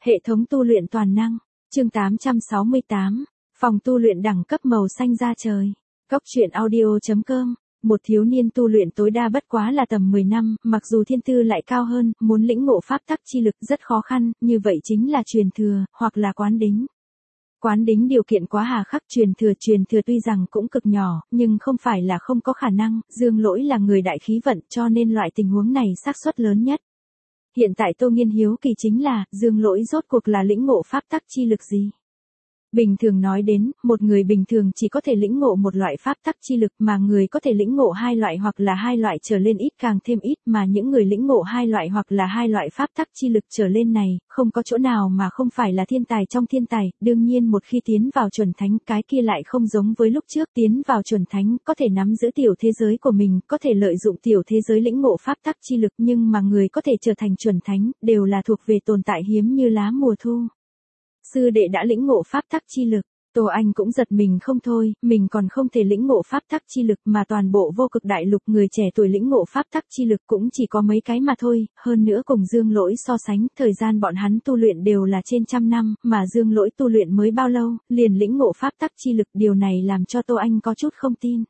Hệ thống tu luyện toàn năng, chương 868, phòng tu luyện đẳng cấp màu xanh da trời. Cốc truyện audio.com. Một thiếu niên tu luyện tối đa bất quá là tầm 10 năm, mặc dù thiên tư lại cao hơn, muốn lĩnh ngộ pháp tắc chi lực rất khó khăn, như vậy chính là truyền thừa, hoặc là quán đính. Quán đính điều kiện quá hà khắc, truyền thừa tuy rằng cũng cực nhỏ, nhưng không phải là không có khả năng, Dương Lỗi là người đại khí vận cho nên loại tình huống này xác suất lớn nhất. Hiện tại Tô Nghiên hiếu kỳ chính là, Dương Lỗi rốt cuộc là lĩnh ngộ pháp tắc chi lực gì? Bình thường nói đến, một người bình thường chỉ có thể lĩnh ngộ một loại pháp tắc chi lực mà người có thể lĩnh ngộ hai loại hoặc là hai loại trở lên ít càng thêm ít mà những người lĩnh ngộ hai loại hoặc là hai loại pháp tắc chi lực trở lên này, không có chỗ nào mà không phải là thiên tài trong thiên tài, đương nhiên một khi tiến vào chuẩn thánh cái kia lại không giống với lúc trước tiến vào chuẩn thánh có thể nắm giữ tiểu thế giới của mình, có thể lợi dụng tiểu thế giới lĩnh ngộ pháp tắc chi lực nhưng mà người có thể trở thành chuẩn thánh đều là thuộc về tồn tại hiếm như lá mùa thu. Sư đệ đã lĩnh ngộ pháp tắc chi lực, Tô Anh cũng giật mình không thôi, mình còn không thể lĩnh ngộ pháp tắc chi lực mà toàn bộ vô cực đại lục người trẻ tuổi lĩnh ngộ pháp tắc chi lực cũng chỉ có mấy cái mà thôi, hơn nữa cùng Dương Lỗi so sánh, thời gian bọn hắn tu luyện đều là trên trăm năm, mà Dương Lỗi tu luyện mới bao lâu, liền lĩnh ngộ pháp tắc chi lực, điều này làm cho Tô Anh có chút không tin.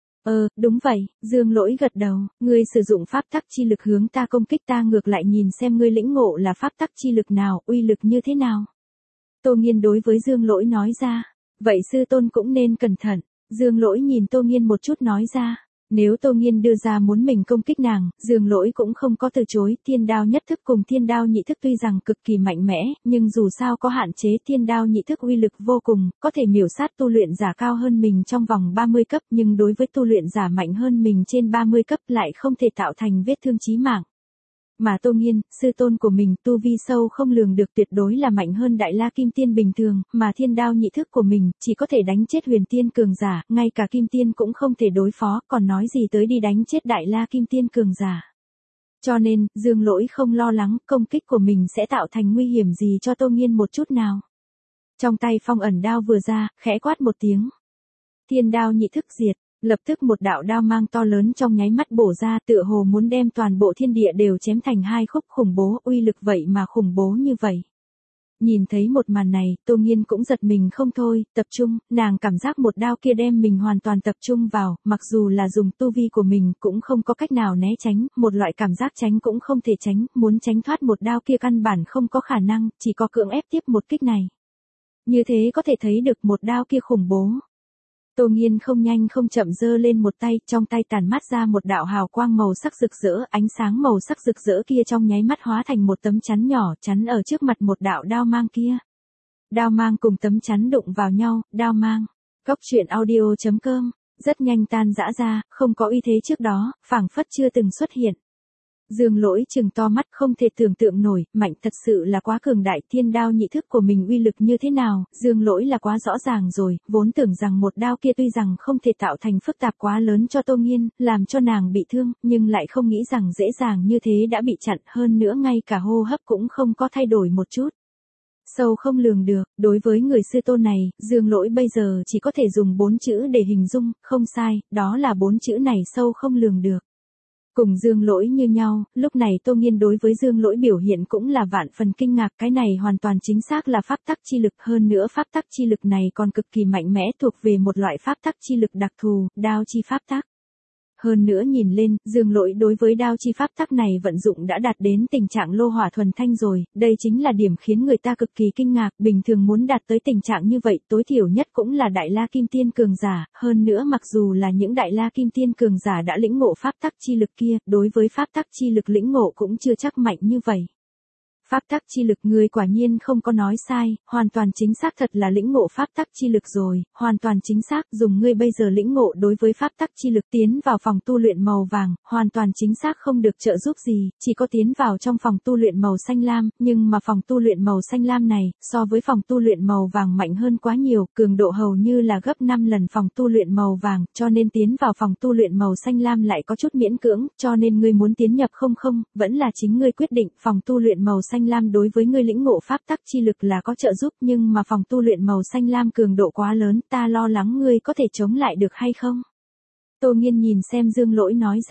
Đúng vậy, Dương Lỗi gật đầu, ngươi sử dụng pháp tắc chi lực hướng ta công kích ta ngược lại nhìn xem ngươi lĩnh ngộ là pháp tắc chi lực nào, uy lực như thế nào. Tô Nghiên đối với Dương Lỗi nói ra, vậy sư tôn cũng nên cẩn thận, Dương Lỗi nhìn Tô Nghiên một chút nói ra, nếu Tô Nghiên đưa ra muốn mình công kích nàng, Dương Lỗi cũng không có từ chối, thiên đao nhất thức cùng thiên đao nhị thức tuy rằng cực kỳ mạnh mẽ, nhưng dù sao có hạn chế thiên đao nhị thức uy lực vô cùng, có thể miểu sát tu luyện giả cao hơn mình trong vòng 30 cấp nhưng đối với tu luyện giả mạnh hơn mình trên 30 cấp lại không thể tạo thành vết thương chí mạng. Mà Tô Nghiên, sư tôn của mình tu vi sâu không lường được tuyệt đối là mạnh hơn Đại La Kim Tiên bình thường, mà thiên đao nhị thức của mình chỉ có thể đánh chết huyền tiên cường giả, ngay cả Kim Tiên cũng không thể đối phó, còn nói gì tới đi đánh chết Đại La Kim Tiên cường giả. Cho nên, Dương Lỗi không lo lắng công kích của mình sẽ tạo thành nguy hiểm gì cho Tô Nghiên một chút nào. Trong tay phong ẩn đao vừa ra, khẽ quát một tiếng. Thiên đao nhị thức diệt. Lập tức một đạo đao mang to lớn trong nháy mắt bổ ra tựa hồ muốn đem toàn bộ thiên địa đều chém thành hai khúc khủng bố uy lực vậy mà khủng bố như vậy. Nhìn thấy một màn này, Tô Nghiên cũng giật mình không thôi, tập trung, nàng cảm giác một đao kia đem mình hoàn toàn tập trung vào, mặc dù là dùng tu vi của mình cũng không có cách nào né tránh, một loại cảm giác tránh cũng không thể tránh, muốn tránh thoát một đao kia căn bản không có khả năng, chỉ có cưỡng ép tiếp một kích này. Như thế có thể thấy được một đao kia khủng bố. Tô Nghiên không nhanh không chậm giơ lên một tay, trong tay tản mát ra một đạo hào quang màu sắc rực rỡ, ánh sáng màu sắc rực rỡ kia trong nháy mắt hóa thành một tấm chắn nhỏ, chắn ở trước mặt một đạo đao mang kia. Đao mang cùng tấm chắn đụng vào nhau, đao mang. Cốc truyện audio.com, rất nhanh tan rã ra, không có uy thế trước đó, phảng phất chưa từng xuất hiện. Dương Lỗi trừng to mắt không thể tưởng tượng nổi, mạnh thật sự là quá cường đại, thiên đao nhị thức của mình uy lực như thế nào, Dương Lỗi là quá rõ ràng rồi, vốn tưởng rằng một đao kia tuy rằng không thể tạo thành phức tạp quá lớn cho Tô Nghiên, làm cho nàng bị thương, nhưng lại không nghĩ rằng dễ dàng như thế đã bị chặn, hơn nữa ngay cả hô hấp cũng không có thay đổi một chút. Sâu không lường được, đối với người sư tôn này, Dương Lỗi bây giờ chỉ có thể dùng 4 chữ để hình dung, không sai, đó là 4 chữ này sâu không lường được. Cùng Dương Lỗi như nhau, lúc này Tô Nghiên đối với Dương Lỗi biểu hiện cũng là vạn phần kinh ngạc, cái này hoàn toàn chính xác là pháp tắc chi lực, hơn nữa pháp tắc chi lực này còn cực kỳ mạnh mẽ thuộc về một loại pháp tắc chi lực đặc thù, đao chi pháp tắc. Hơn nữa nhìn lên, Dương Lỗi đối với đao chi pháp tắc này vận dụng đã đạt đến tình trạng lô hỏa thuần thanh rồi, đây chính là điểm khiến người ta cực kỳ kinh ngạc, bình thường muốn đạt tới tình trạng như vậy tối thiểu nhất cũng là Đại La Kim Tiên cường giả, hơn nữa mặc dù là những Đại La Kim Tiên cường giả đã lĩnh ngộ pháp tắc chi lực kia, đối với pháp tắc chi lực lĩnh ngộ cũng chưa chắc mạnh như vậy. Pháp tắc chi lực ngươi quả nhiên không có nói sai, hoàn toàn chính xác thật là lĩnh ngộ pháp tắc chi lực rồi, hoàn toàn chính xác dùng ngươi bây giờ lĩnh ngộ đối với pháp tắc chi lực tiến vào phòng tu luyện màu vàng, hoàn toàn chính xác không được trợ giúp gì, chỉ có tiến vào trong phòng tu luyện màu xanh lam, nhưng mà phòng tu luyện màu xanh lam này, so với phòng tu luyện màu vàng mạnh hơn quá nhiều, cường độ hầu như là gấp 5 lần phòng tu luyện màu vàng, cho nên tiến vào phòng tu luyện màu xanh lam lại có chút miễn cưỡng, cho nên ngươi muốn tiến nhập không, vẫn là chính ngươi quyết định, phòng tu luyện màu xanh lam đối với ngươi lĩnh ngộ pháp tắc chi lực là có trợ giúp nhưng mà phòng tu luyện màu xanh lam cường độ quá lớn, ta lo lắng ngươi có thể chống lại được hay không? Tô Nghiên nhìn xem Dương Lỗi nói ra,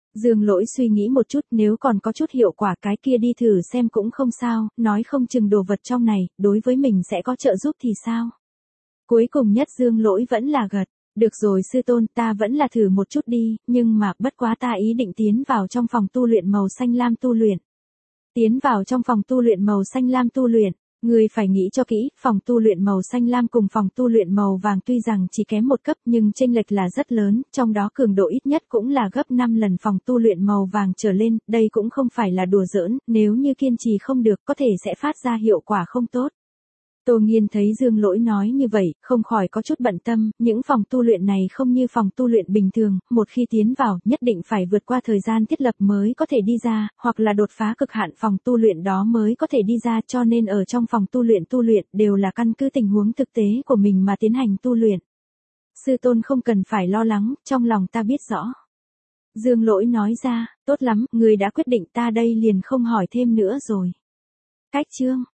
Dương Lỗi suy nghĩ một chút, nếu còn có chút hiệu quả cái kia đi thử xem cũng không sao, nói không chừng đồ vật trong này, đối với mình sẽ có trợ giúp thì sao. Cuối cùng nhất Dương Lỗi vẫn là gật. Được rồi sư tôn, ta vẫn là thử một chút đi, nhưng mà bất quá ta ý định tiến vào trong phòng tu luyện màu xanh lam tu luyện. Tiến vào trong phòng tu luyện màu xanh lam tu luyện, người phải nghĩ cho kỹ, phòng tu luyện màu xanh lam cùng phòng tu luyện màu vàng tuy rằng chỉ kém một cấp nhưng chênh lệch là rất lớn, trong đó cường độ ít nhất cũng là gấp 5 lần phòng tu luyện màu vàng trở lên, đây cũng không phải là đùa giỡn, nếu như kiên trì không được có thể sẽ phát ra hiệu quả không tốt. Tô Nghiên thấy Dương Lỗi nói như vậy, không khỏi có chút bận tâm, những phòng tu luyện này không như phòng tu luyện bình thường, một khi tiến vào, nhất định phải vượt qua thời gian thiết lập mới có thể đi ra, hoặc là đột phá cực hạn phòng tu luyện đó mới có thể đi ra, cho nên ở trong phòng tu luyện đều là căn cứ tình huống thực tế của mình mà tiến hành tu luyện. Sư tôn không cần phải lo lắng, trong lòng ta biết rõ. Dương Lỗi nói ra, tốt lắm, người đã quyết định ta đây liền không hỏi thêm nữa rồi. Cách chương